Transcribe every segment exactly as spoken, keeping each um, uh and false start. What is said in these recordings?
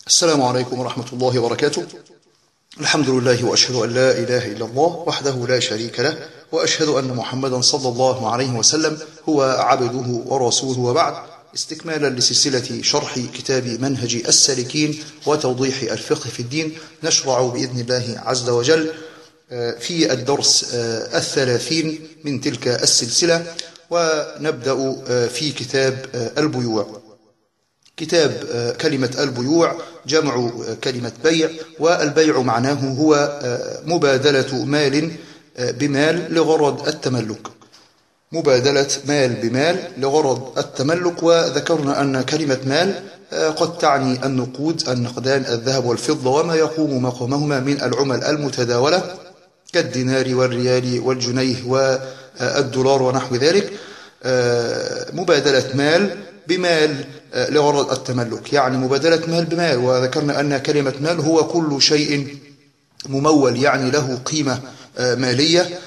السلام عليكم ورحمة الله وبركاته. الحمد لله وأشهد أن لا إله إلا الله وحده لا شريك له، وأشهد أن محمدا صلى الله عليه وسلم هو عبده ورسوله، وبعد. استكمالا لسلسلة شرح كتاب منهج السالكين وتوضيح الفقه في الدين، نشرع بإذن الله عز وجل في الدرس الثلاثين من تلك السلسلة، ونبدأ في كتاب البيوع. كتاب كلمة البيوع جمع كلمة بيع، والبيع معناه هو مبادلة مال بمال لغرض التملك، مبادلة مال بمال لغرض التملك. وذكرنا أن كلمة مال قد تعني النقود، النقدان، الذهب والفضة وما يقوم مقامهما من العمل المتداولة كالدينار والريال والجنيه والدولار ونحو ذلك. مبادلة مال بمال لغرض التملك، يعني مبادلة مال بمال. وذكرنا أن كلمة مال هو كل شيء ممول، يعني له قيمة مالية.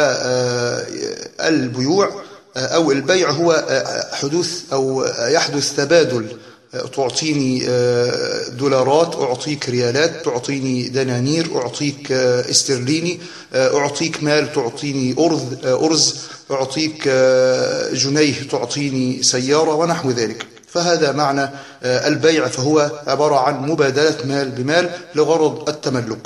فالبيوع أو البيع هو حدوث أو يحدث تبادل، تعطيني دولارات أعطيك ريالات، تعطيني دنانير أعطيك استرليني، أعطيك مال تعطيني أرز أرز أعطيك جنيه تعطيني سيارة ونحو ذلك. فهذا معنى البيع، فهو عبارة عن مبادلة مال بمال لغرض التملك.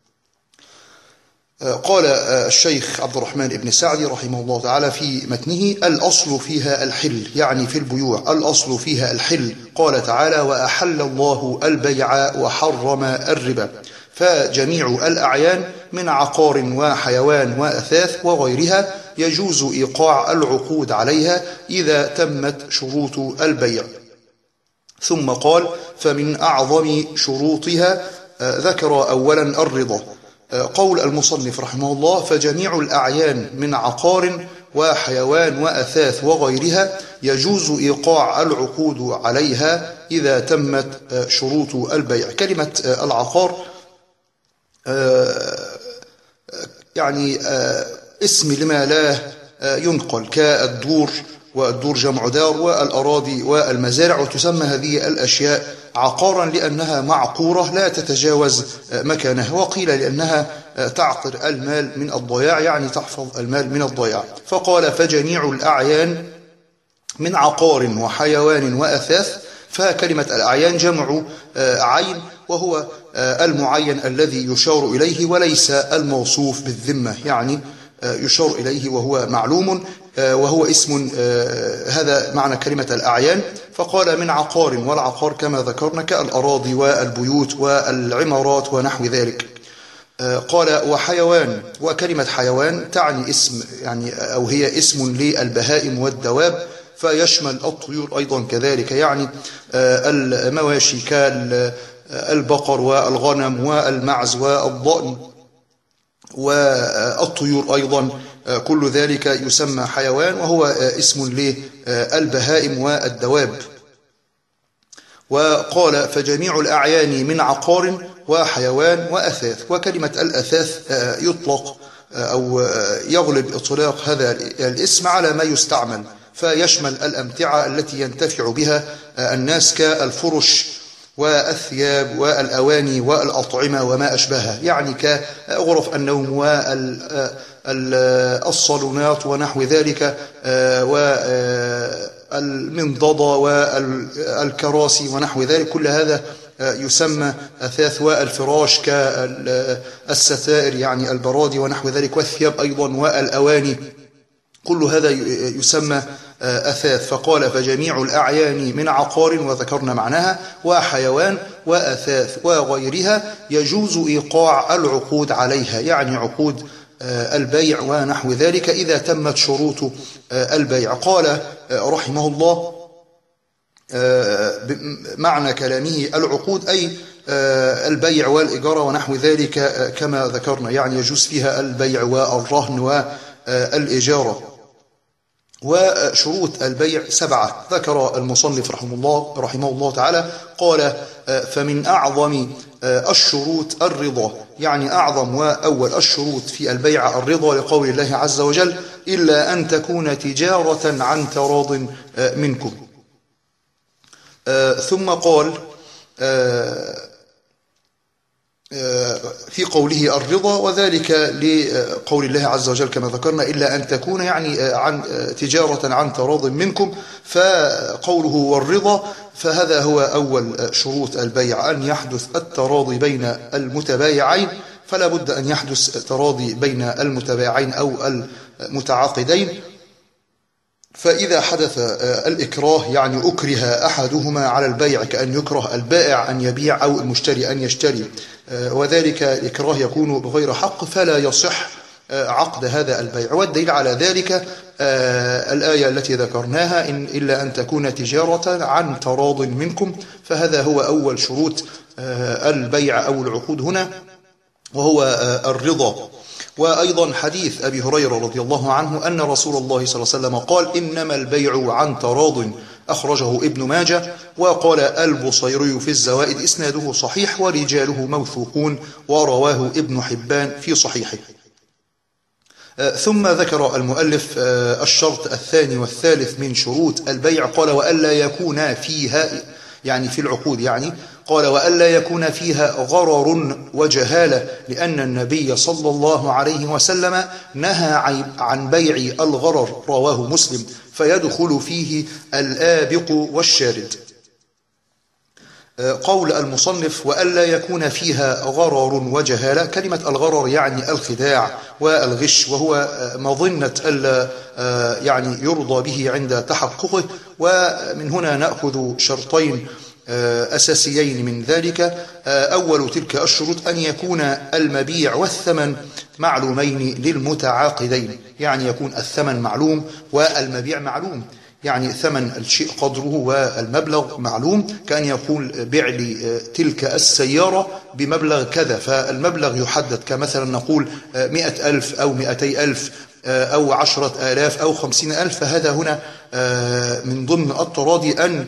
قال الشيخ عبد الرحمن بن سعدي رحمه الله تعالى في متنه: الأصل فيها الحل، يعني في البيوع الأصل فيها الحل. قال تعالى: وأحل الله البيع وحرم الربا. فجميع الأعيان من عقار وحيوان وأثاث وغيرها يجوز إيقاع العقود عليها إذا تمت شروط البيع. ثم قال: فمن أعظم شروطها ذكر أولا الرضا. قول المصنف رحمه الله: فجميع الأعيان من عقار وحيوان وأثاث وغيرها يجوز إيقاع العقود عليها إذا تمت شروط البيع. كلمة العقار يعني اسم لما لا ينقل، كالدور، والدور جمع دار، والأراضي والمزارع. وتسمى هذه الأشياء عقارا لأنها معقورة لا تتجاوز مكانها، وقيل لأنها تعقر المال من الضياع، يعني تحفظ المال من الضياع. فقال: فجميع الأعيان من عقار وحيوان وأثاث. فكلمة الأعيان جمع عين، وهو المعين الذي يشار إليه وليس الموصوف بالذمة، يعني يشار إليه وهو معلوم وهو اسم. هذا معنى كلمة الأعيان. فقال: من عقار، والعقار كما ذكرنا كالأراضي والبيوت والعمارات ونحو ذلك. قال: وحيوان، وكلمة حيوان تعني اسم، يعني أو هي اسم للبهائم والدواب، فيشمل الطيور أيضا كذلك، يعني المواشي كالبقر والغنم والمعز والضأن والطيور أيضا، كل ذلك يسمى حيوان، وهو اسم للبهائم والدواب. وقال: فجميع الأعيان من عقار وحيوان وأثاث. وكلمة الأثاث يطلق أو يغلب إطلاق هذا الاسم على ما يستعمل، فيشمل الأمتعة التي ينتفع بها الناس كالفرش والثياب والأواني والأطعمة وما أشبهها، يعني كغرف النوم والصالونات ونحو ذلك، والمنضدة والكراسي ونحو ذلك. كل هذا يسمى أثاث. والفراش كالستائر، يعني البرادي ونحو ذلك، والثياب أيضا والأواني، كل هذا يسمى أثاث. فقال: فجميع الأعيان من عقار، وذكرنا معناها، وحيوان وأثاث وغيرها يجوز إيقاع العقود عليها، يعني عقود البيع ونحو ذلك إذا تمت شروط البيع. قال رحمه الله: معنى كلامه العقود أي البيع والإجارة ونحو ذلك كما ذكرنا، يعني يجوز فيها البيع والرهن والإجارة. وشروط البيع سبعة ذكر المصنف رحمه الله رحمه الله تعالى. قال: فمن أعظم الشروط الرضا، يعني أعظم وأول الشروط في البيع الرضا، لقول الله عز وجل: إلا أن تكون تجارة عن تراض منكم. ثم قال: في قوله الرضا، وذلك لقول الله عز وجل كما ذكرنا إلا أن تكون يعني عن تجارة عن تراض منكم. فقوله والرضا فهذا هو أول شروط البيع، أن يحدث التراضي بين المتبايعين، فلا بد أن يحدث تراضي بين المتبايعين أو المتعاقدين. فإذا حدث الإكراه يعني أكره أحدهما على البيع، كأن يكره البائع أن يبيع أو المشتري أن يشتري، وذلك الإكراه يكون بغير حق، فلا يصح عقد هذا البيع. والدليل على ذلك الآية التي ذكرناها إن إلا أن تكون تجارة عن تراض منكم، فهذا هو أول شروط البيع أو العقود هنا، وهو الرضا. وأيضا حديث أبي هريرة رضي الله عنه أن رسول الله صلى الله عليه وسلم قال إنما البيع عن تراض، أخرجه ابن ماجه. وقال البصيري في الزوائد إسناده صحيح ورجاله موثوقون، ورواه ابن حبان في صحيحه. ثم ذكر المؤلف الشرط الثاني والثالث من شروط البيع، قال وألا يكون فيها يعني في العقود يعني قال وألا يكون فيها غرر وجهالة، لأن النبي صلى الله عليه وسلم نهى عن بيع الغرر، رواه مسلم، فيدخل فيه الآبق والشارد. قول المصنف وألا يكون فيها غرر وجهالة، كلمة الغرر يعني الخداع والغش، وهو مظنة ألا يعني يرضى به عند تحققه. ومن هنا نأخذ شرطين أساسيين من ذلك. أول تلك الشروط أن يكون المبيع والثمن معلومين للمتعاقدين، يعني يكون الثمن معلوم والمبيع معلوم، يعني ثمن الشيء قدره والمبلغ معلوم، كأن يقول بيع لي تلك السيارة بمبلغ كذا، فالمبلغ يحدد، كمثلا نقول مئة ألف أو مئتي ألف أو عشرة آلاف أو خمسين ألف. فهذا هنا من ضمن التراضي أن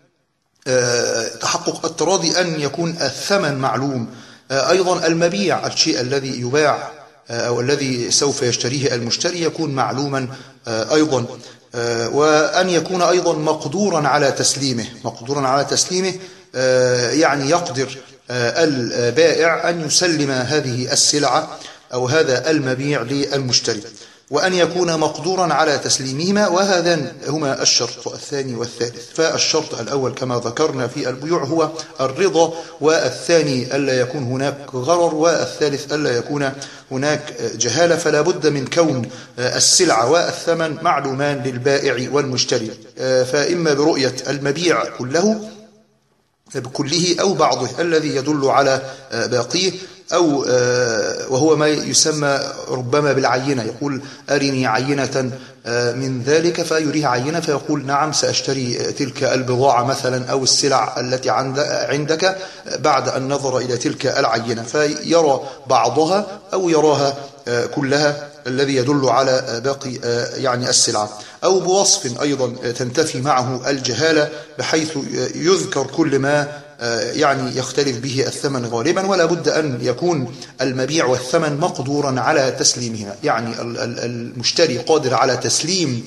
تحقق التراضي أن يكون الثمن معلوم. أيضا المبيع الشيء الذي يباع أو الذي سوف يشتريه المشتري يكون معلوما أيضا. وأن يكون أيضا مقدورا على تسليمه، مقدورا على تسليمه يعني يقدر البائع أن يسلم هذه السلعة أو هذا المبيع للمشتري، وأن يكون مقدورا على تسليمهما، وهذان هما الشرط الثاني والثالث. فالشرط الأول كما ذكرنا في البيوع هو الرضا، والثاني ألا يكون هناك غرر، والثالث ألا يكون هناك جهالة. فلا بد من كون السلعة والثمن معلومان للبائع والمشتري، فإما برؤية المبيع كله بكله أو بعضه الذي يدل على باقيه، أو وهو ما يسمى ربما بالعينة، يقول أرني عينة من ذلك، فيريه عينة فيقول نعم سأشتري تلك البضاعة مثلا أو السلع التي عندك بعد أن نظر إلى تلك العينة، فيرى بعضها أو يراها كلها الذي يدل على باقي يعني السلعة. أو بوصف أيضا تنتفي معه الجهالة، بحيث يذكر كل ما يعني يختلف به الثمن غالبا، ولا بد أن يكون المبيع والثمن مقدورا على تسليمهما، يعني المشتري قادر على تسليم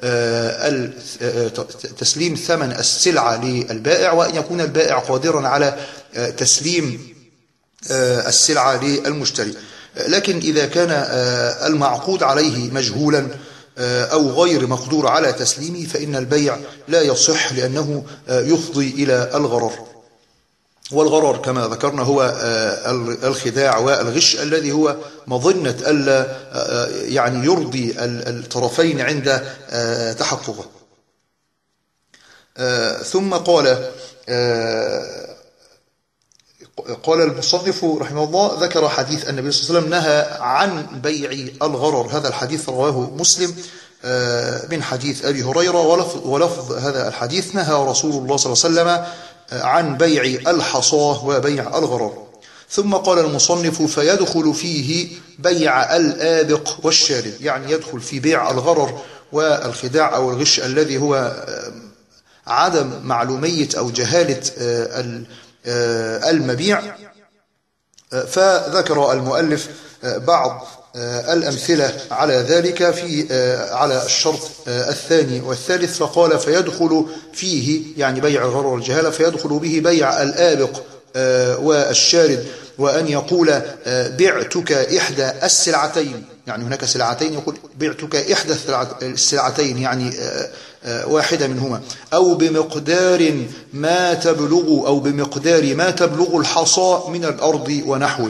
تسليم ثمن السلعة للبائع، وأن يكون البائع قادرا على تسليم السلعة للمشتري. لكن إذا كان المعقود عليه مجهولا أو غير مقدور على تسليمه فإن البيع لا يصح، لأنه يفضي إلى الغرر. والغرر كما ذكرنا هو الخداع والغش الذي هو مظنة ألا يعني يرضي الطرفين عند تحققه. ثم قال قال المصنف رحمه الله ذكر حديث النبي صلى الله عليه وسلم نهى عن بيع الغرر. هذا الحديث رواه مسلم من حديث أبي هريرة، ولفظ هذا الحديث نهى رسول الله صلى الله عليه وسلم عن بيع الحصاه وبيع الغرر. ثم قال المصنف فيدخل فيه بيع الآبق والشارد، يعني يدخل في بيع الغرر والخداع أو الغش الذي هو عدم معلومية أو جهالة المبيع. فذكر المؤلف بعض الأمثلة على ذلك في على الشرط الثاني والثالث، فقال فيدخل فيه يعني بيع الغرر والجهالة، فيدخل به بيع الآبق والشارد، وأن يقول بعتك إحدى السلعتين، يعني هناك سلعتين يقول بعتك إحدى السلعتين يعني واحدة منهما، أو بمقدار ما تبلغ أو بمقدار ما تبلغ الحصى من الأرض ونحوه.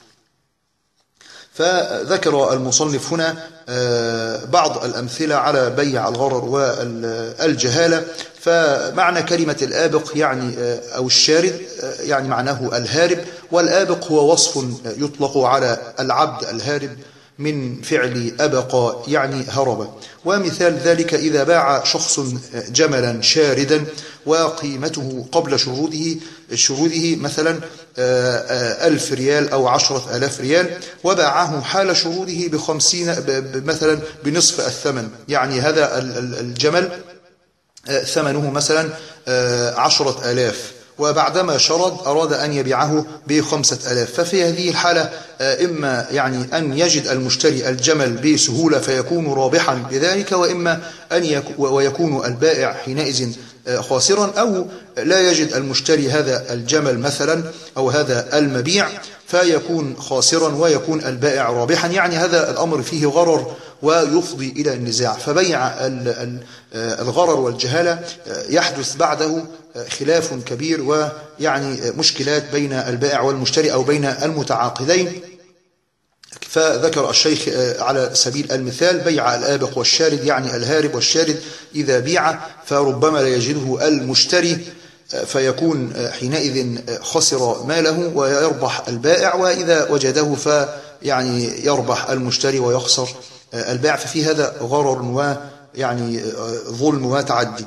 فذكر المصنف هنا بعض الأمثلة على بيع الغرر والجهالة. فمعنى كلمة الآبق يعني أو الشارد يعني معناه الهارب، والآبق هو وصف يطلق على العبد الهارب من فعل أبق يعني هرب. ومثال ذلك إذا باع شخص جملا شاردا وقيمته قبل شروطه شروطه مثلا ألف ريال أو عشرة ألاف ريال، وباعه حال شروطه بخمسين مثلا بنصف الثمن، يعني هذا الجمل ثمنه مثلا عشرة ألاف، وبعدما شرد أراد أن يبيعه بخمسة ألاف. ففي هذه الحالة إما يعني أن يجد المشتري الجمل بسهولة فيكون رابحا بذلك، وإما أن يكون ويكون البائع حينئذ خاسرا، أو لا يجد المشتري هذا الجمل مثلا أو هذا المبيع فيكون خاسرا ويكون البائع رابحا. يعني هذا الأمر فيه غرر ويفضي إلى النزاع. فبيع الغرر والجهالة يحدث بعده خلاف كبير ويعني مشكلات بين البائع والمشتري أو بين المتعاقدين. فذكر الشيخ على سبيل المثال بيع الآبق والشارد، يعني الهارب والشارد إذا بيع فربما لا يجده المشتري فيكون حينئذ خسر ماله ويربح البائع، وإذا وجده فيعني يربح المشتري ويخسر البائع. ففي هذا غرر ويعني ظلم وتعدي.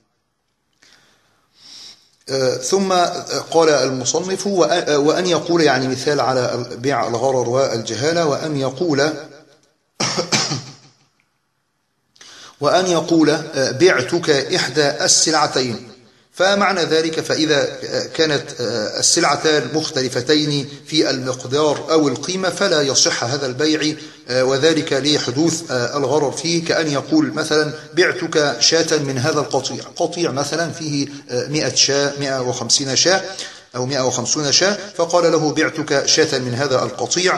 ثم قال المصنف وأن يقول يعني مثال على بيع الغرر والجهالة، وأن يقول وأن يقول بعتك إحدى السلعتين. فمعنى ذلك فإذا كانت السلعتان مختلفتين في المقدار أو القيمة فلا يصح هذا البيع، وذلك لحدوث الغرر فيه، كأن يقول مثلا بعتك شاة من هذا القطيع، قطيع مثلا فيه مئة شاة مئة وخمسين شاة أو مئة وخمسون شاة، فقال له بعتك شاة من هذا القطيع،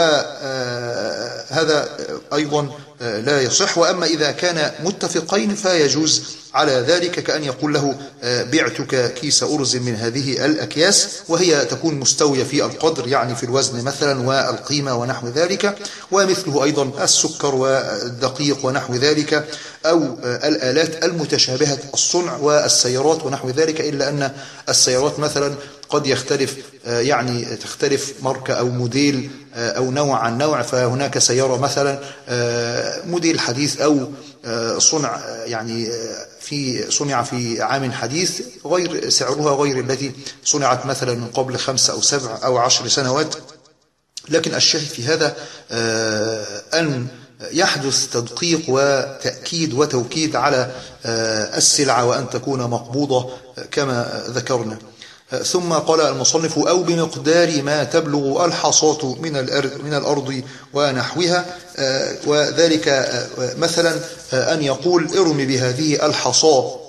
وهذا أيضا لا يصح. وأما إذا كان متفقين فيجوز على ذلك، كأن يقول له بعتك كيس أرز من هذه الأكياس، وهي تكون مستوية في القدر يعني في الوزن مثلا والقيمة ونحو ذلك. ومثله أيضا السكر والدقيق ونحو ذلك، أو الآلات المتشابهة الصنع والسيارات ونحو ذلك، إلا أن السيارات مثلا قد يختلف يعني تختلف ماركة أو موديل أو نوع عن نوع، فهناك سيارة مثلا موديل حديث أو صنع يعني في صنع في عام حديث غير سعرها غير التي صنعت مثلا من قبل خمسة أو سبع أو عشر سنوات. لكن الشاهد في هذا أن يحدث تدقيق وتأكيد وتوكيد على السلعة وأن تكون مقبوضة كما ذكرنا. ثم قال المصنف أو بمقدار ما تبلغ الحصاة من الأرض من الأرض ونحوها، وذلك مثلا أن يقول ارمي بهذه الحصاة،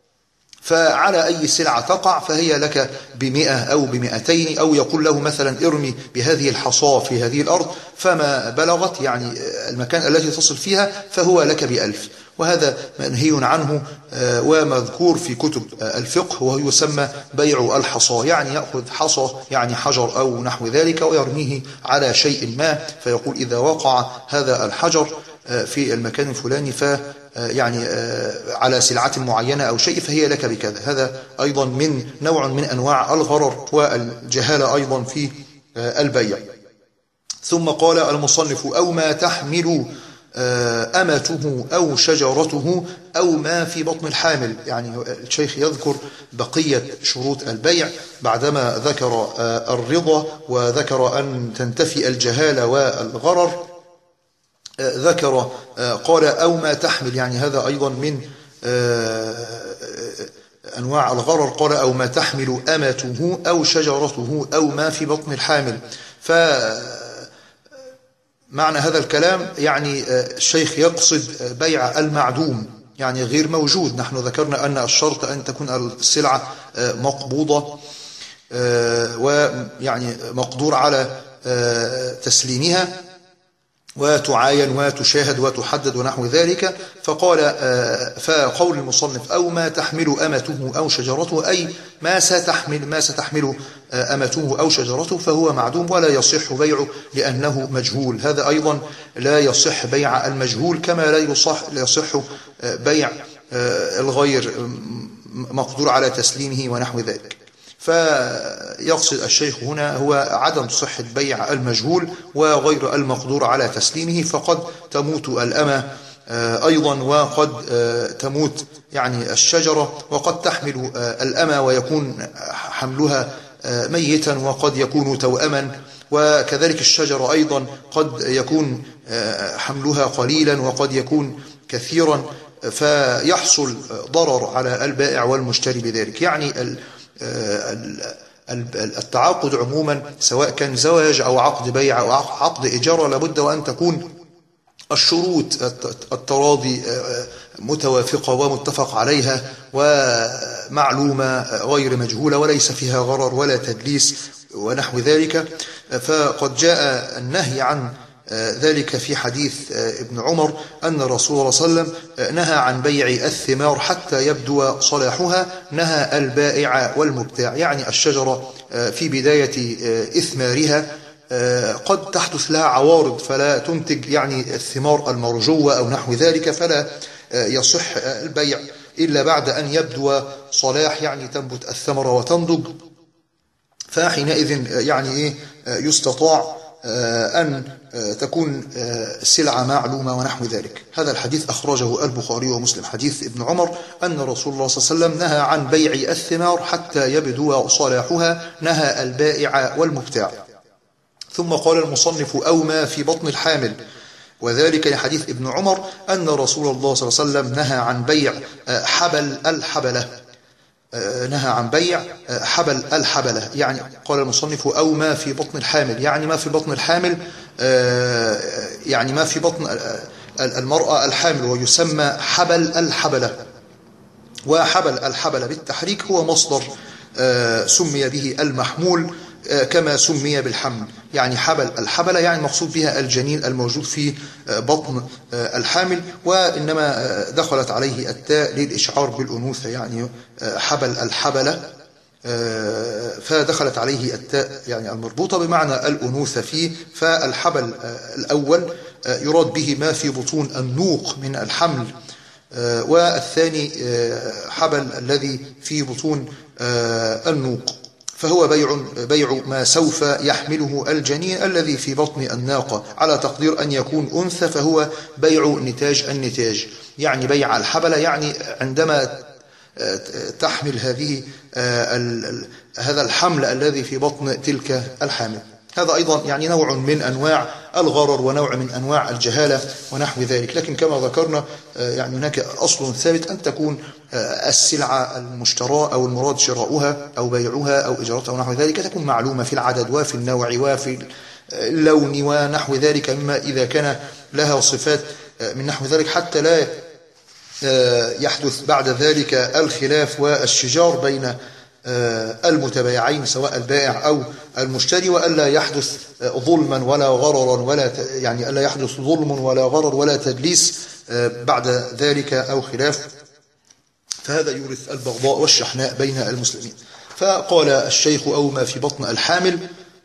فعلى أي سلعة تقع فهي لك بمئة أو بمئتين، أو يقول له مثلا ارمي بهذه الحصاة في هذه الأرض فما بلغت يعني المكان التي تصل فيها فهو لك بألف. وهذا منهي عنه ومذكور في كتب الفقه، وهو يسمى بيع الحصى، يعني يأخذ حصى يعني حجر أو نحو ذلك ويرميه على شيء ما، فيقول إذا وقع هذا الحجر في المكان الفلاني ف يعني على سلعة معينة أو شيء فهي لك بكذا. هذا أيضا من نوع من أنواع الغرر والجهالة أيضا في البيع. ثم قال المصنف أو ما تحمل أمته أو شجرته أو ما في بطن الحامل. يعني الشيخ يذكر بقية شروط البيع بعدما ذكر الرضا وذكر أن تنتفي الجهالة والغرر، ذكر قال أو ما تحمل، يعني هذا أيضا من أنواع الغرر. قال أو ما تحمل أمته أو شجرته أو ما في بطن الحامل. ف معنى هذا الكلام يعني الشيخ يقصد بيع المعدوم، يعني غير موجود. نحن ذكرنا أن الشرط أن تكون السلعة مقبوضة ويعني مقدور على تسليمها وتعاين وتشاهد وتحدد ونحو ذلك. فقال فقول المصنف أو ما تحمل أمته أو شجرته، أي ما ستحمل ما ستحمل أمته أو شجرته فهو معدوم ولا يصح بيعه لأنه مجهول. هذا أيضا لا يصح بيع المجهول، كما لا يصح لا يصح بيع الغير مقدور على تسليمه ونحو ذلك. فيقصد الشيخ هنا هو عدم صحة بيع المجهول وغير المقدور على تسليمه، فقد تموت الأمة أيضا وقد تموت يعني الشجرة، وقد تحمل الأمة ويكون حملها ميتا وقد يكون توأما، وكذلك الشجرة أيضا قد يكون حملها قليلا وقد يكون كثيرا، فيحصل ضرر على البائع والمشتري بذلك. يعني التعاقد عموما سواء كان زواج أو عقد بيع أو عقد إجارة لابد وأن تكون الشروط التراضي متوافقة ومتفق عليها ومعلومة غير مجهولة وليس فيها غرر ولا تدليس ونحو ذلك. فقد جاء النهي عن ذلك في حديث ابن عمر أن رسول الله صلى الله عليه وسلم نهى عن بيع الثمار حتى يبدو صلاحها، نهى البائع والمبتاع. يعني الشجرة في بداية إثمارها قد تحدث لها عوارض فلا تنتج يعني الثمار المرجوة أو نحو ذلك، فلا يصح البيع إلا بعد أن يبدو صلاح، يعني تنبت الثمرة وتنضج، فحينئذ يعني إيه يستطاع أن تكون سلعة معلومة ونحو ذلك. هذا الحديث أخرجه البخاري ومسلم، حديث ابن عمر أن رسول الله صلى الله عليه وسلم نهى عن بيع الثمار حتى يبدو صلاحها، نهى البائع والمبتاع. ثم قال المصنف أو ما في بطن الحامل، وذلك لحديث ابن عمر أن رسول الله صلى الله عليه وسلم نهى عن بيع حبل الحبلة، نهى عن بيع حبل الحبلة. يعني قال المصنف أو ما في بطن الحامل، يعني ما في بطن الحامل يعني ما في بطن المرأة الحامل، ويسمى حبل الحبلة. وحبل الحبلة بالتحريك هو مصدر سمي به المحمول كما سمي بالحمل. يعني حبل الحبلة يعني مقصود بها الجنين الموجود في بطن الحامل، وإنما دخلت عليه التاء للإشعار بالأنوثة، يعني حبل الحبلة فدخلت عليه التاء يعني المربوطة بمعنى الأنوثة فيه. فالحبل الأول يراد به ما في بطون النوق من الحمل، والثاني حبل الذي في بطون النوق، فهو بيع بيع ما سوف يحمله الجنين الذي في بطن الناقة، على تقدير أن يكون أنثى فهو بيع نتاج النتاج. يعني بيع الحبلة يعني عندما تحمل هذه هذا الحمل الذي في بطن تلك الحامل. هذا أيضا يعني نوع من أنواع الغرر ونوع من أنواع الجهالة ونحو ذلك. لكن كما ذكرنا يعني هناك أصل ثابت أن تكون السلعة المشتراة أو المراد شراؤها أو بيعها أو إجارتها ونحو ذلك تكون معلومة في العدد وفي النوع وفي اللون ونحو ذلك، مما إذا كان لها صفات من نحو ذلك حتى لا يحدث بعد ذلك الخلاف والشجار بين المتبايعين سواء البائع أو المشتري، وألا يحدث ظلما ولا غررا ولا يعني ألا يحدث ظلم ولا غرر ولا تدليس بعد ذلك أو خلاف، فهذا يورث البغضاء والشحناء بين المسلمين. فقال الشيخ أو ما في بطن الحامل،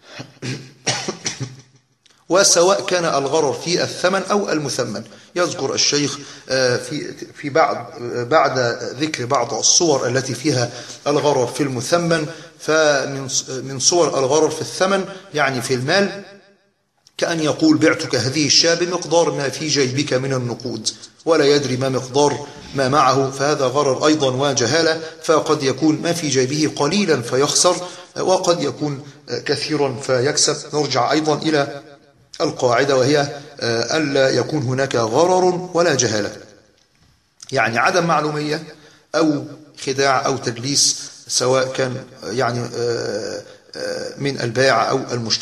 وسواء كان الغرر في الثمن أو المثمن. يذكر الشيخ في في بعد بعد ذكر بعض الصور التي فيها الغرر في المثمن، فمن من صور الغرر في الثمن يعني في المال كأن يقول بعتك هذه الشاة بمقدار ما في جيبك من النقود ولا يدري ما مقدار ما معه، فهذا غرر أيضا وجهالة. فقد يكون ما في جيبه قليلا فيخسر وقد يكون كثيرا فيكسب. نرجع أيضا إلى القاعدة وهي ألا يكون هناك غرر ولا جهالة، يعني عدم معلومية أو خداع أو تدليس سواء كان يعني من البائع أو المشتري.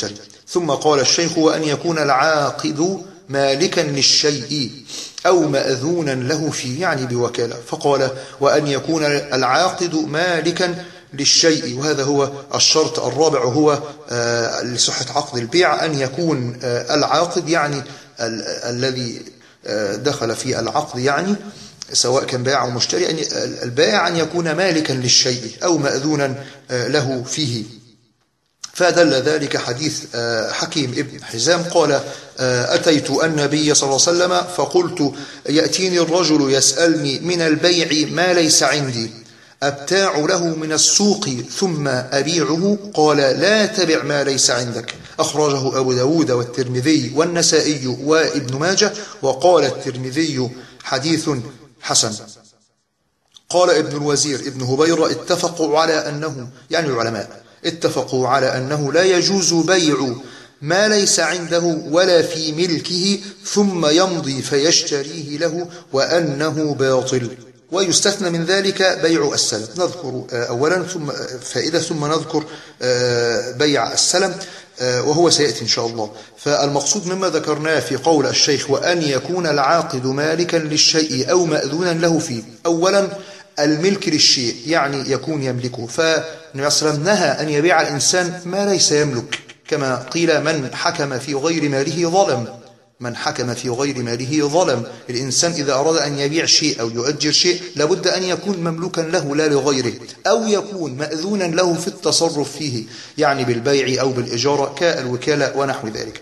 ثم قال الشيخ: وأن يكون العاقد مالكا للشيء أو مأذونا له فيه، يعني بوكالة. فقال: وأن يكون العاقد مالكا للشيء، وهذا هو الشرط الرابع، وهو آه لصحة عقد البيع أن يكون آه العاقد، يعني ال الذي آه دخل في العقد، يعني سواء كان بائع أو مشتري، أن البائع أن يكون مالكا للشيء أو مأذونا آه له فيه. فدل ذلك حديث حكيم ابن حزام قال: أتيت النبي صلى الله عليه وسلم فقلت: يأتيني الرجل يسألني من البيع ما ليس عندي، أبتاع له من السوق ثم أبيعه؟ قال: لا تبع ما ليس عندك. أخرجه أبو داود والترمذي والنسائي وابن ماجه، وقال الترمذي: حديث حسن. قال ابن الوزير ابن هبيرة: اتفقوا على أنه، يعني العلماء اتفقوا على أنه لا يجوز بيع ما ليس عنده ولا في ملكه ثم يمضي فيشتريه له، وأنه باطل. ويستثنى من ذلك بيع السلم. نذكر أولا ثم فائدة ثم نذكر بيع السلم، وهو سيأتي إن شاء الله. فالمقصود مما ذكرناه في قول الشيخ: وأن يكون العاقد مالكا للشيء أو مأذونا له فيه، أولا الملك للشيء، يعني يكون يملكه. فالنبي صلى الله عليه وسلم نهى أن يبيع الإنسان ما ليس يملك، كما قيل: من حكم في غير ماله ظلم. من حكم في غير ماله ظلم. الإنسان إذا أراد أن يبيع شيء أو يؤجر شيء لابد أن يكون مملوكا له لا لغيره، أو يكون مأذونا له في التصرف فيه، يعني بالبيع أو بالإجارة كالوكالة ونحو ذلك.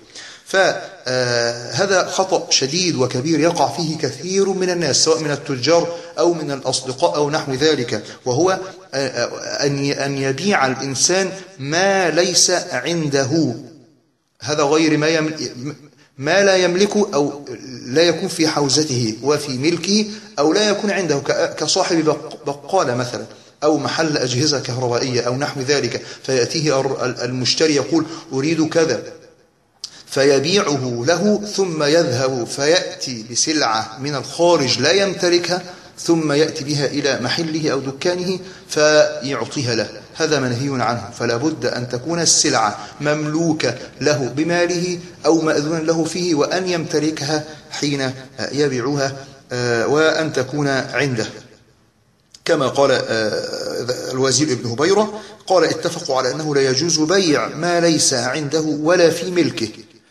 فهذا خطأ شديد وكبير يقع فيه كثير من الناس، سواء من التجار أو من الأصدقاء أو نحو ذلك، وهو أن يبيع الإنسان ما ليس عنده. هذا غير ما يملك، ما لا يملكه أو لا يكون في حوزته وفي ملكه، أو لا يكون عنده، كصاحب بقالة مثلا أو محل أجهزة كهربائية أو نحو ذلك، فيأتيه المشتري يقول: أريد كذا، فيبيعه له ثم يذهب فيأتي بسلعة من الخارج لا يمتلكها، ثم يأتي بها إلى محله أو دكانه فيعطيها له. هذا منهي عنه. فلا بد أن تكون السلعة مملوكة له بماله أو مأذون له فيه، وأن يمتلكها حين يبيعها، وأن تكون عنده. كما قال الوزير ابن هبيرة قال: اتفقوا على أنه لا يجوز بيع ما ليس عنده ولا في ملكه.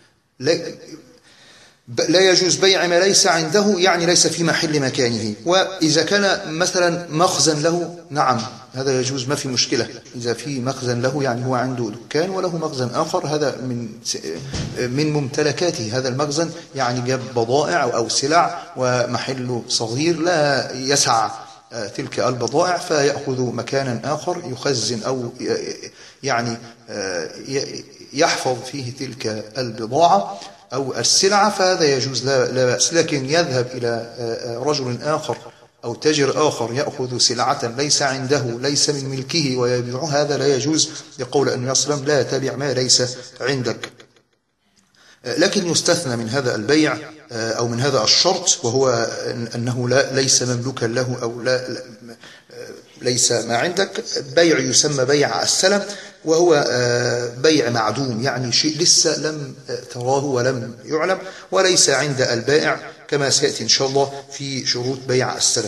لا يجوز بيع ما ليس عنده، يعني ليس في محل مكانه. وإذا كان مثلا مخزن له، نعم هذا يجوز، ما في مشكلة. إذا في مخزن له، يعني هو عنده دكان وله مخزن آخر، هذا من من ممتلكاته هذا المخزن، يعني جاب بضائع أو سلع ومحله صغير لا يسع تلك البضائع، فيأخذ مكانا آخر يخزن أو يعني يحفظ فيه تلك البضاعة أو السلعة، فهذا يجوز لا بأس. لكن يذهب إلى رجل آخر أو تاجر آخر يأخذ سلعة ليس عنده ليس من ملكه ويبيعها، هذا لا يجوز، لقول النبي صلى الله عليه وسلم: لا تبيع ما ليس عندك. لكن يستثنى من هذا البيع أو من هذا الشرط، وهو أنه لا ليس مملوكا له أو لا ليس ما عندك. بيع يسمى بيع السلم، وهو بيع معدوم، يعني شيء لسه لم تراه ولم يعلم وليس عند البائع، كما سيأتي إن شاء الله في شروط بيع السلم.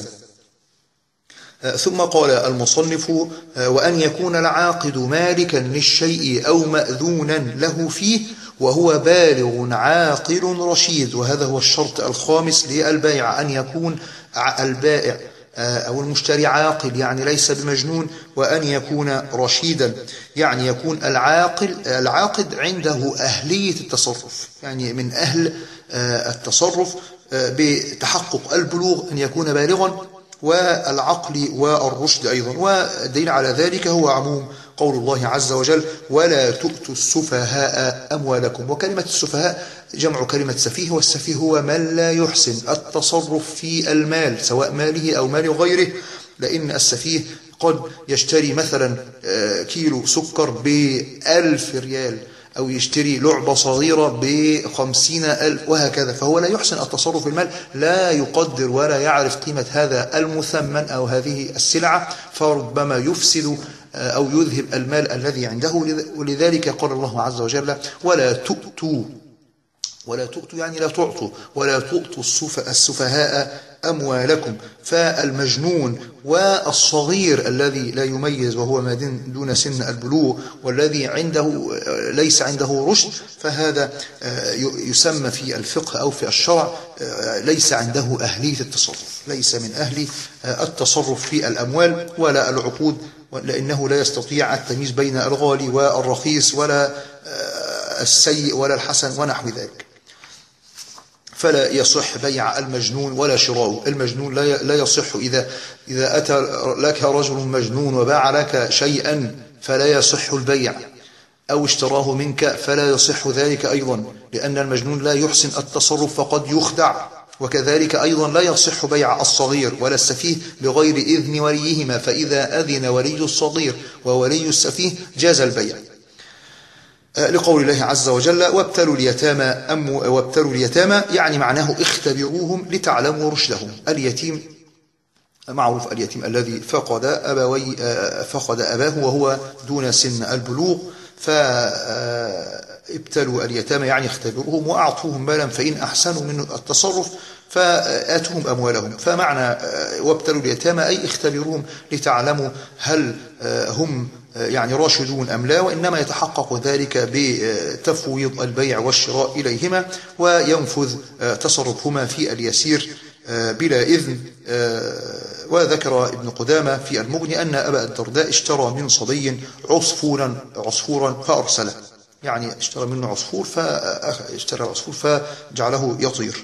ثم قال المصنف: وأن يكون العاقد مالكا للشيء أو مأذونا له فيه، وهو بالغ عاقل رشيد. وهذا هو الشرط الخامس للبيع، أن يكون البائع أو المشتري عاقل، يعني ليس بمجنون، وأن يكون رشيدا، يعني يكون العاقل العاقد عنده أهلية التصرف، يعني من أهل التصرف بتحقق البلوغ، أن يكون بالغا، والعقل والرشد أيضا. والدليل على ذلك هو عموم قول الله عز وجل: ولا تؤتوا السفهاء أموالكم. وكلمة السفهاء جمع كلمة سفيه، والسفيه هو من لا يحسن التصرف في المال، سواء ماله أو مال غيره. لأن السفيه قد يشتري مثلا كيلو سكر بألف ريال، أو يشتري لعبة صغيرة بخمسين ألف، وهكذا. فهو لا يحسن التصرف في المال، لا يقدر ولا يعرف قيمة هذا المثمن أو هذه السلعة، فربما يفسد أو يذهب المال الذي عنده. ولذلك قال الله عز وجل ولا تؤتوا ولا تؤتوا يعني لا تعطوا ولا تؤتوا السفهاء أموالكم. فالمجنون والصغير الذي لا يميز وهو ما دون سن البلوغ والذي عنده ليس عنده رشد، فهذا يسمى في الفقه أو في الشرع ليس عنده أهلية التصرف، ليس من أهل التصرف في الأموال ولا العقود، لأنه لا يستطيع التمييز بين الغالي والرخيص ولا السيء ولا الحسن ونحو ذلك. فلا يصح بيع المجنون ولا شراؤه. المجنون لا يصح إذا إذا أتى لك رجل مجنون وباع لك شيئا فلا يصح البيع، أو اشتراه منك فلا يصح ذلك أيضا، لأن المجنون لا يحسن التصرف فقد يخدع. وكذلك أيضا لا يصح بيع الصغير ولا السفيه بغير إذن وليهما، فإذا أذن ولي الصغير وولي السفيه جاز البيع، لقول الله عز وجل وابتلوا اليتامى أم وابتلوا اليتامى، يعني معناه اختبروهم لتعلموا رشدهم. اليتيم معروف، اليتيم الذي فقد أبوي فقد أباه وهو دون سن البلوغ، فابتلوا اليتامى يعني اختبروهم وأعطوهم مالا، فإن أحسنوا من التصرف فآتوهم أموالهم. فمعنى وابتلوا اليتامى أي اختبروهم لتعلموا هل هم يعني راشدون أم لا، وإنما يتحقق ذلك بتفويض البيع والشراء إليهما وينفذ تصرفهما في اليسير بلا إذن. وذكر ابن قدامة في المغني أن أبا الدرداء اشترى من صبي عصفورا عصفورا فأرسله، يعني اشترى منه عصفور فاشترى العصفور فجعله يطير.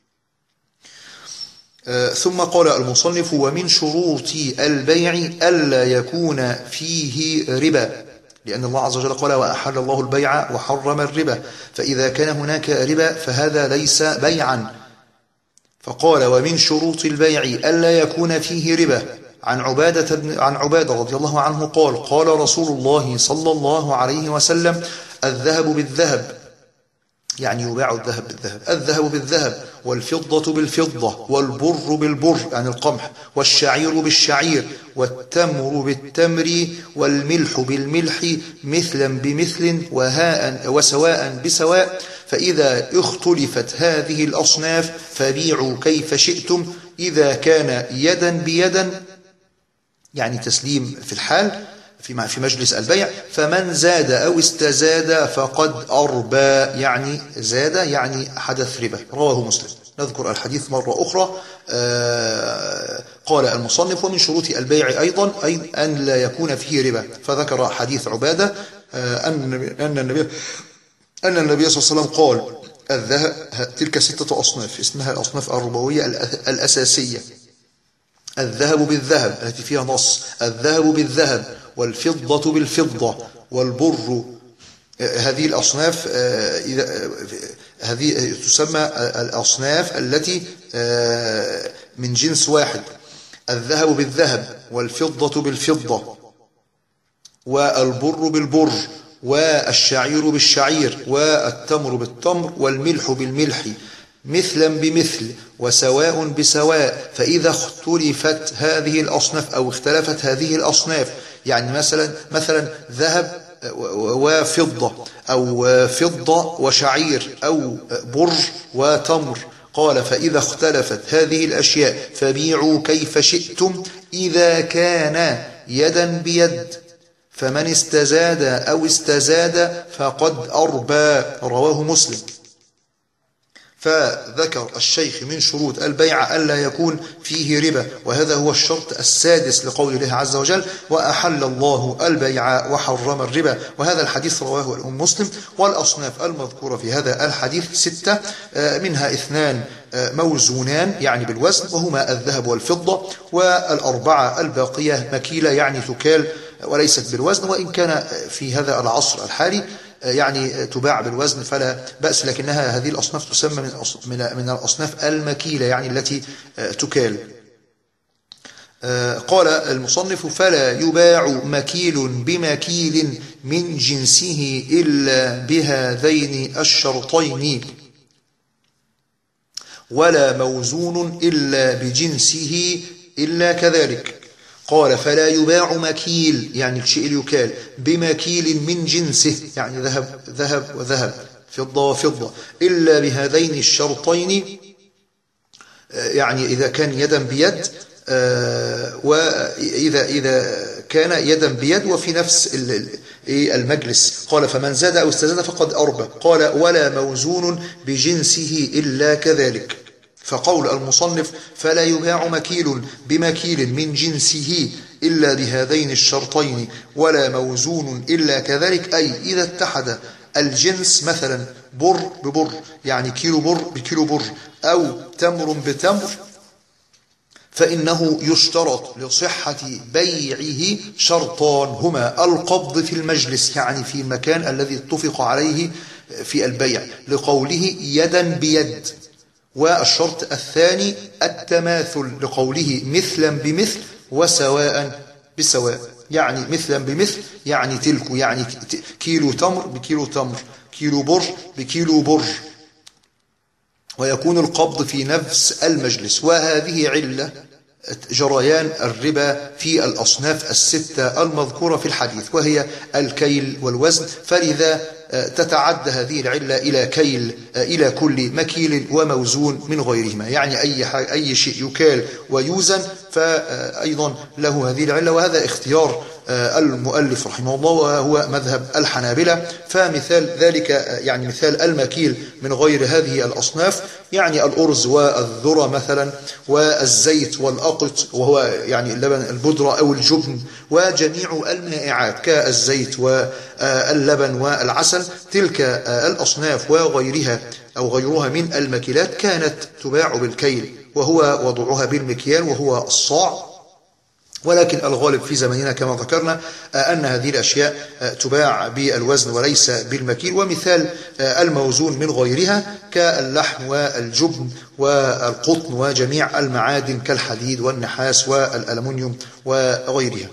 ثم قال المصنف ومن شروط البيع ألا يكون فيه ربا، لأن الله عز وجل قال وأحل الله البيع وحرم الربا، فإذا كان هناك ربا فهذا ليس بيعا. فقال ومن شروط البيع ألا يكون فيه ربا. عن عبادة, عن عبادة رضي الله عنه قال قال رسول الله صلى الله عليه وسلم الذهب بالذهب، يعني يباع الذهب بالذهب، الذهب بالذهب والفضة بالفضة والبر بالبر يعني القمح والشعير بالشعير والتمر بالتمر والملح بالملح مثلا بمثل وهاء وسواء بسواء، فإذا اختلفت هذه الأصناف فبيعوا كيف شئتم، إذا كان يدا بيدا يعني تسليم في الحال في في مجلس البيع، فمن زاد أو استزاد فقد أربى، يعني زاد يعني حدث ربا. رواه مسلم. نذكر الحديث مرة أخرى. آه قال المصنف ومن شروط البيع أيضا أي أن لا يكون فيه ربا، فذكر حديث عبادة آه أن أن النبي أن النبي صلى الله عليه وسلم قال الذهب تلك ستة أصناف اسمها الأصناف الربوية الأساسية: الذهب بالذهب التي فيها نص، الذهب بالذهب والفضة بالفضة والبر. هذه الأصناف هذه تسمى الأصناف التي من جنس واحد: الذهب بالذهب والفضة بالفضة والبر بالبر والشعير بالشعير والتمر بالتمر والملح بالملح مثلا بمثل وسواء بسواء، فإذا اختلفت هذه الأصناف أو اختلفت هذه الأصناف، يعني مثلا مثلا ذهب وفضة أو فضة وشعير أو بر وتمر، قال فإذا اختلفت هذه الأشياء فبيعوا كيف شئتم إذا كان يدا بيد، فمن استزاد أو استزاد فقد أربى. رواه مسلم. فذكر الشيخ من شروط البيع ألا يكون فيه ربا، وهذا هو الشرط السادس لقول الله عز وجل وأحل الله البيع وحرم الربا، وهذا الحديث رواه الإمام مسلم. والأصناف المذكورة في هذا الحديث ستة، منها اثنان موزونان يعني بالوزن وهما الذهب والفضة، والأربعة الباقية مكيلة يعني تكال وليست بالوزن، وإن كان في هذا العصر الحالي يعني تباع بالوزن فلا بأس، لكنها هذه الأصناف تسمى من من الأصناف المكيلة يعني التي تكال. قال المصنف فلا يباع مكيل بمكيل من جنسه إلا بهذين الشرطين، ولا موزون إلا بجنسه إلا كذلك. قال فلا يباع مكيل يعني الشيء اللي يكال بمكيل من جنسه يعني ذهب ذهب وذهب فضة وفضة إلا بهذين الشرطين، يعني إذا كان يدا بيد وإذا إذا كان يدا بيد وفي نفس المجلس. قال فمن زاد أو استزاد فقد أربى. قال ولا موزون بجنسه إلا كذلك. فقول المصنف فلا يباع مكيل بمكيل من جنسه إلا بهذين الشرطين ولا موزون إلا كذلك، أي إذا اتحد الجنس مثلا بر ببر يعني كيلو بر بكيلو بر أو تمر بتمر، فإنه يشترط لصحة بيعه شرطان هما القبض في المجلس يعني في المكان الذي اتفق عليه في البيع لقوله يدا بيد، والشرط الثاني التماثل لقوله مثلا بمثل وسواء بسواء، يعني مثلا بمثل يعني تلك يعني كيلو تمر بكيلو تمر، كيلو بر بكيلو بر، ويكون القبض في نفس المجلس. وهذه علة جريان الربا في الأصناف الستة المذكورة في الحديث، وهي الكيل والوزن، فلذا تتعدى هذه العلة إلى كيل إلى كل مكيل وموزون من غيرهما، يعني أي أي شيء يكال ويوزن فأيضا له هذه العلة. وهذا اختيار المؤلف رحمه الله وهو مذهب الحنابلة. فمثال ذلك يعني مثال المكيل من غير هذه الأصناف يعني الأرز والذرة مثلا والزيت والأقط وهو يعني اللبن البودرة أو الجبن وجميع المائعات كالزيت واللبن والعسل، تلك الأصناف وغيرها أو غيرها من المكيلات كانت تباع بالكيل وهو وضعها بالمكيال وهو الصاع. ولكن الغالب في زماننا كما ذكرنا أن هذه الأشياء تباع بالوزن وليس بالمكيل. ومثال الموزون من غيرها كاللحم والجبن والقطن وجميع المعادن كالحديد والنحاس والألمنيوم وغيرها.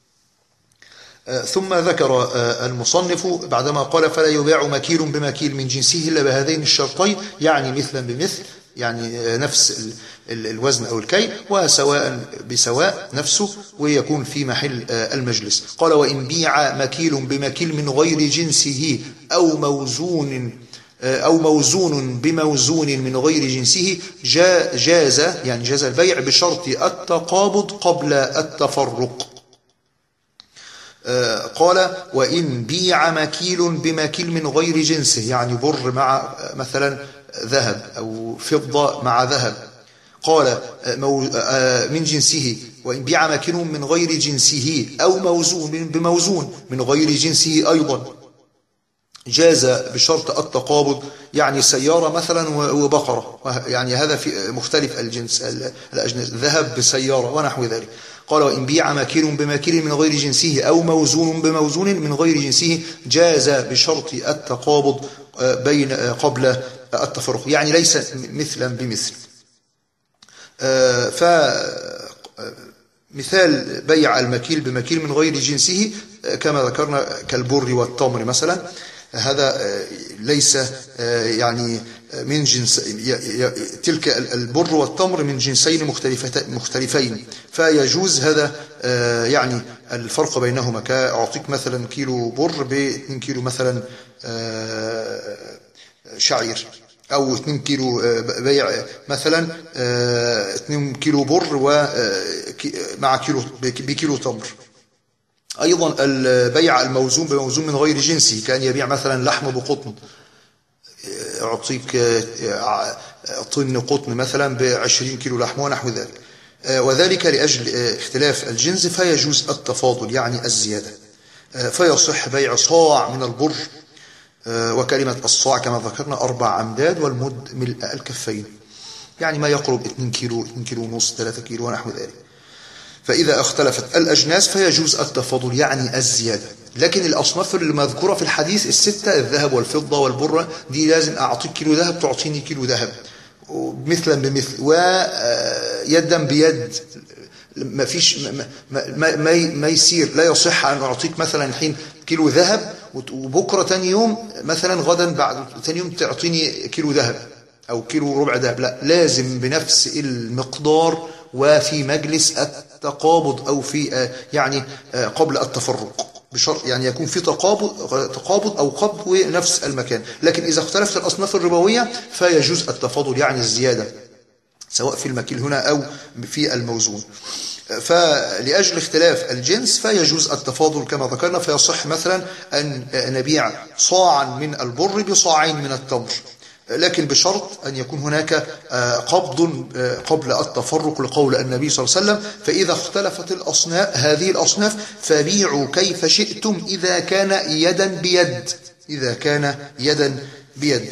ثم ذكر المصنف بعدما قال فلا يباع مكيل بمكيل من جنسه إلا بهذين الشرطين، يعني مثلا بمثل يعني نفس الوزن أو الكيل، وسواء بسواء نفسه ويكون في محل المجلس. قال وإن بيع مكيل بمكيل من غير جنسه أو موزون أو موزون بموزون من غير جنسه جاز يعني جاز البيع بشرط التقابض قبل التفرق. قال وإن بيع مكيل بمكيل من غير جنسه يعني بر مع مثلا ذهب أو فضة مع ذهب، قال من جنسه وإن بيع مكيل من غير جنسه أو موزون بموزون من غير جنسه أيضا جاز بشرط التقابض، يعني سيارة مثلا وبقرة يعني هذا في مختلف الجنس الأجناس ذهب بسيارة ونحو ذلك. قال وإن بيع مكيل بمكيل من غير جنسه أو موزون بموزون من غير جنسه جاز بشرط التقابض بين قبل التفرق، يعني ليس مثلا بمثل. فمثال بيع المكيل بمكيل من غير جنسه كما ذكرنا كالبر والتمر مثلا، هذا ليس يعني من جنس تلك البر والتمر من جنسين مختلفين، فيجوز هذا يعني الفرق بينهما، كأعطيك مثلا كيلو بر باثنين كيلو مثلا شعير، أو اثنين كيلو بيع مثلا اثنين كيلو بر ومع كيلو بكيلو تمر. أيضا البيع الموزون بموزون من غير جنسه كان يبيع مثلا لحم بقطن، أعطيك طن قطن مثلا بعشرين كيلو لحم ونحو ذلك، وذلك لأجل اختلاف الجنس فيجوز التفاضل يعني الزيادة، فيصح بيع صاع من البر، وكلمة الصاع كما ذكرنا أربع أمداد والمد ملء الكفين، يعني ما يقرب اثنين كيلو اثنين كيلو ونص ثلاثة كيلو ونحو ذلك. فإذا اختلفت الأجناس فيجوز التفاضل يعني الزيادة. لكن الأصناف المذكورة في الحديث الستة الذهب والفضة والبر دي لازم أعطيك كيلو ذهب تعطيني كيلو ذهب مثلا بمثل ويدا بيد، ما فيش ما, ما, ما, ما يصير لا يصح أن أعطيك مثلا الحين كيلو ذهب وبكرة تاني يوم مثلا غدا بعد تاني يوم تعطيني كيلو ذهب أو كيلو ربع ذهب، لا، لازم بنفس المقدار وفي مجلس التقابض أو في يعني قبل التفرق، بشرط يعني يكون في تقابض تقابض أو قبض نفس المكان. لكن إذا اختلفت الأصناف الربوية فيجوز التفاضل يعني الزيادة، سواء في المكيل هنا أو في الموزون. فلأجل اختلاف الجنس فيجوز التفاضل كما ذكرنا، فيصح مثلا أن نبيع صاعا من البر بصاعين من التمر، لكن بشرط أن يكون هناك قبض قبل التفرق، لقول النبي صلى الله عليه وسلم: فإذا اختلفت الأصناف هذه الأصناف فبيعوا كيف شئتم إذا كان يدا بيد، إذا كان يدا بيد.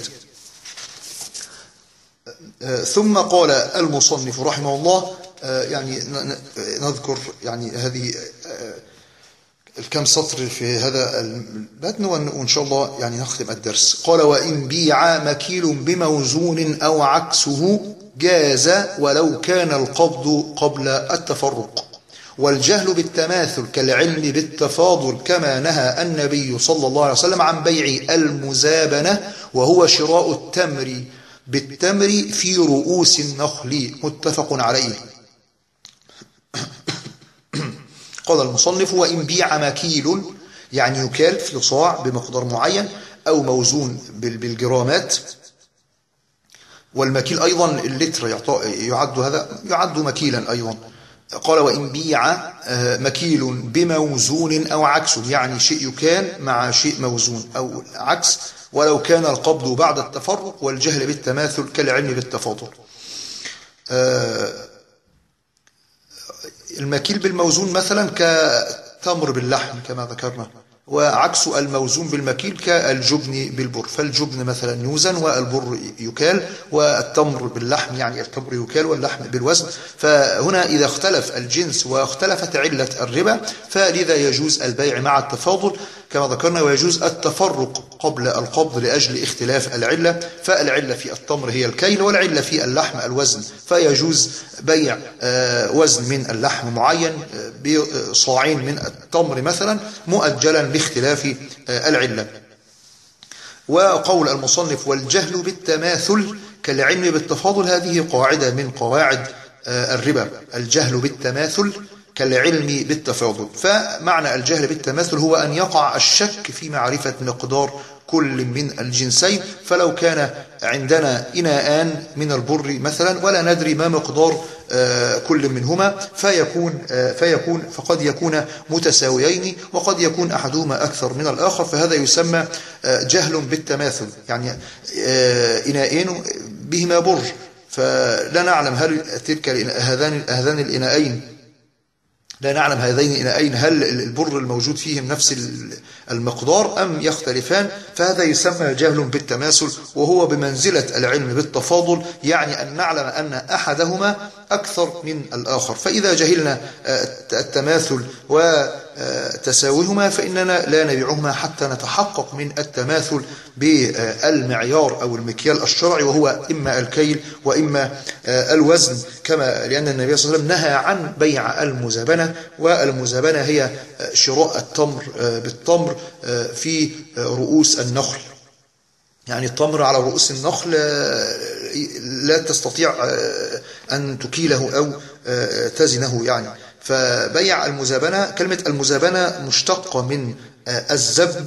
ثم قال المصنف رحمه الله، يعني نذكر يعني هذه الكم سطر في هذا المتن وإن شاء الله يعني نختم الدرس. قال: وإن بيع مكيل بموزون أو عكسه جاز ولو كان القبض قبل التفرق، والجهل بالتماثل كالعلم بالتفاضل، كما نهى النبي صلى الله عليه وسلم عن بيع المزابنة، وهو شراء التمر بالتمر في رؤوس النخل، متفق عليه. قال المصنف: وإن بيع مكيل يعني يكال في صاع بمقدار معين أو موزون بالجرامات، والمكيل أيضا اللتر يعد هذا يعد مكيلا أيضا. قال: وإن بيع مكيل بموزون أو عكسه، يعني شيء يكال مع شيء موزون أو عكس، ولو كان القبض بعد التفرق، والجهل بالتماثل كالعلم بالتفاضل. المكيل بالموزون مثلا كتمر باللحم كما ذكرنا، وعكس الموزون بالمكيل كالجبن بالبر، فالجبن مثلا يوزن والبر يكال، والتمر باللحم يعني التمر يكال واللحم بالوزن. فهنا إذا اختلف الجنس واختلفت علة الربا فلذا يجوز البيع مع التفاضل كما ذكرنا، ويجوز التفرق قبل القبض لأجل اختلاف العلة، فالعلة في التمر هي الكيل والعلة في اللحم الوزن، فيجوز بيع وزن من اللحم معين بصاعين من التمر مثلا مؤجلا لاختلاف العلة. وقول المصنف: والجهل بالتماثل كالعلم بالتفاضل، هذه قاعدة من قواعد الربا، الجهل بالتماثل كالعلم بالتفاضل. فمعنى الجهل بالتماثل هو أن يقع الشك في معرفة مقدار كل من الجنسين، فلو كان عندنا إناءان من البر مثلا ولا ندري ما مقدار كل منهما فيكون فيكون فقد يكون متساويين، وقد يكون أحدهما أكثر من الآخر، فهذا يسمى جهل بالتماثل، يعني إناءين بهما بر، فلا نعلم هل تلك هذان هذان الإناءين لا نعلم هذين الإناءين هل البر الموجود فيهم نفس المقدار أم يختلفان، فهذا يسمى جهل بالتماثل، وهو بمنزلة العلم بالتفاضل، يعني أن نعلم أن أحدهما أكثر من الآخر. فإذا جهلنا التماثل وتساويهما فإننا لا نبيعهما حتى نتحقق من التماثل بالمعيار أو المكيال الشرعي، وهو إما الكيل وإما الوزن، كما لأن النبي صلى الله عليه وسلم نهى عن بيع المزابنة، والمزابنة هي شراء التمر بالتمر في رؤوس النخل، يعني التمر على رؤوس النخل لا تستطيع أن تكيله أو تزنه يعني. فبيع المزابنة، كلمة المزابنة مشتقة من الزبن،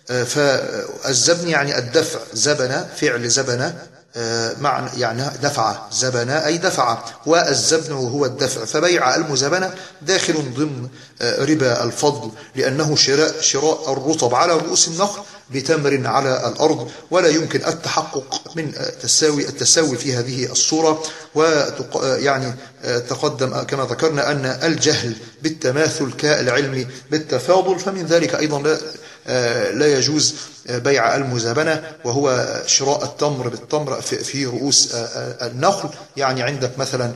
فالزبن يعني الدفع، زبنة فعل زبنة معنى يعني دفع، زبنة أي دفع، والزبن هو الدفع، فبيع المزابنة داخل ضمن ربا الفضل، لأنه شراء شراء الرطب على رؤوس النخل بتمر على الأرض، ولا يمكن التحقق من التساوي التساوي في هذه الصورة. ويعني تقدم كما ذكرنا أن الجهل بالتماثل كالعلم بالتفاضل، فمن ذلك أيضا لا لا يجوز بيع المزابنة، وهو شراء التمر بالتمر في رؤوس النخل، يعني عندك مثلا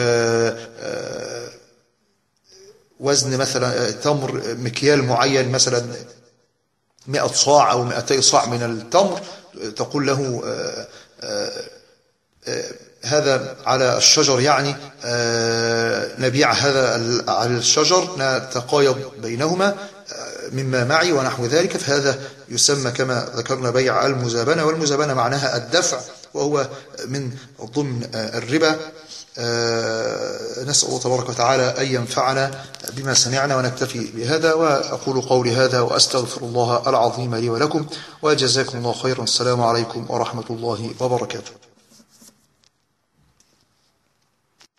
وزن مثلا تمر مكيال معين مثلا مئة صاع أو مئتي صاع من التمر، تقول له هذا على الشجر، يعني نبيع هذا على الشجر نتقايض بينهما مما معي ونحو ذلك، فهذا يسمى كما ذكرنا بيع المزابنة، والمزابنة معناها الدفع، وهو من ضمن الربا. نسأل الله تبارك وتعالى أن ينفعنا بما سمعنا، ونكتفي بهذا، وأقول قولي هذا وأستغفر الله العظيم لي ولكم، وجزاكم الله خيرا. السلام عليكم ورحمة الله وبركاته.